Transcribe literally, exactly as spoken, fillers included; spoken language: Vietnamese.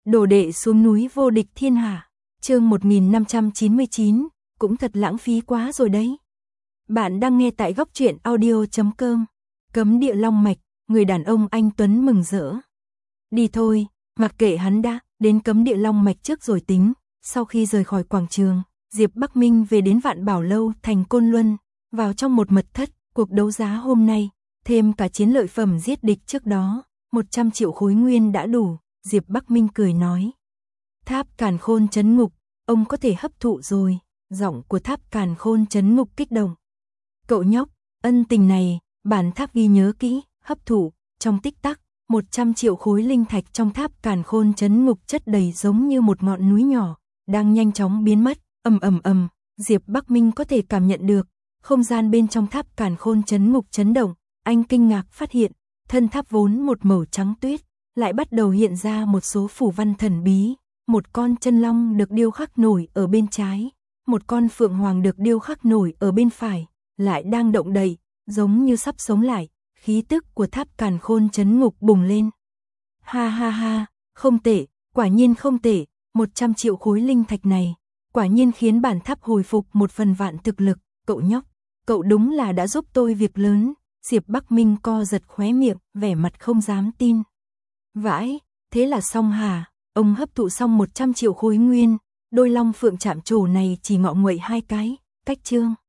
Đồ đệ xuống núi vô địch thiên hạ. Chương một nghìn năm trăm chín mươi chín, cũng thật lãng phí quá rồi đấy. Bạn đang nghe tại góc truyện audio chấm com. Cấm địa long mạch, người đàn ông anh tuấn mừng rỡ. Đi thôi, mặc kệ hắn đã, đến cấm địa long mạch trước rồi tính. Sau khi rời khỏi quảng trường, Diệp Bắc Minh về đến Vạn Bảo Lâu thành Côn Luân, vào trong một mật thất. Cuộc đấu giá hôm nay, thêm cả chiến lợi phẩm giết địch trước đó, một trăm triệu khối nguyên đã đủ. Diệp Bắc Minh cười nói. Tháp Càn Khôn trấn ngục, ông có thể hấp thụ rồi. Giọng của Tháp Càn Khôn trấn ngục kích động. Cậu nhóc, ân tình này, bản tháp ghi nhớ kỹ, hấp thụ. Trong tích tắc, một trăm triệu khối linh thạch trong Tháp Càn Khôn trấn ngục chất đầy giống như một ngọn núi nhỏ, đang nhanh chóng biến mất. Ầm ầm ầm, Diệp Bắc Minh có thể cảm nhận được, không gian bên trong Tháp Càn Khôn trấn ngục chấn động. Anh kinh ngạc phát hiện, thân tháp vốn một màu trắng tuyết, lại bắt đầu hiện ra một số phù văn thần bí. Một con chân long được điêu khắc nổi ở bên trái, một con phượng hoàng được điêu khắc nổi ở bên phải, lại đang động đậy, giống như sắp sống lại. Khí tức của Tháp Càn Khôn trấn ngục bùng lên. Ha ha ha, không tệ, quả nhiên không tệ, một trăm triệu khối linh thạch này, quả nhiên khiến bản tháp hồi phục một phần vạn thực lực. Cậu nhóc, cậu đúng là đã giúp tôi việc lớn. Diệp Bắc Minh co giật khóe miệng, vẻ mặt không dám tin. Vãi, thế là xong hả? Ông hấp thụ xong một trăm triệu khối nguyên, đôi long phượng chạm trổ này chỉ ngọ nguậy hai cái, cách chương.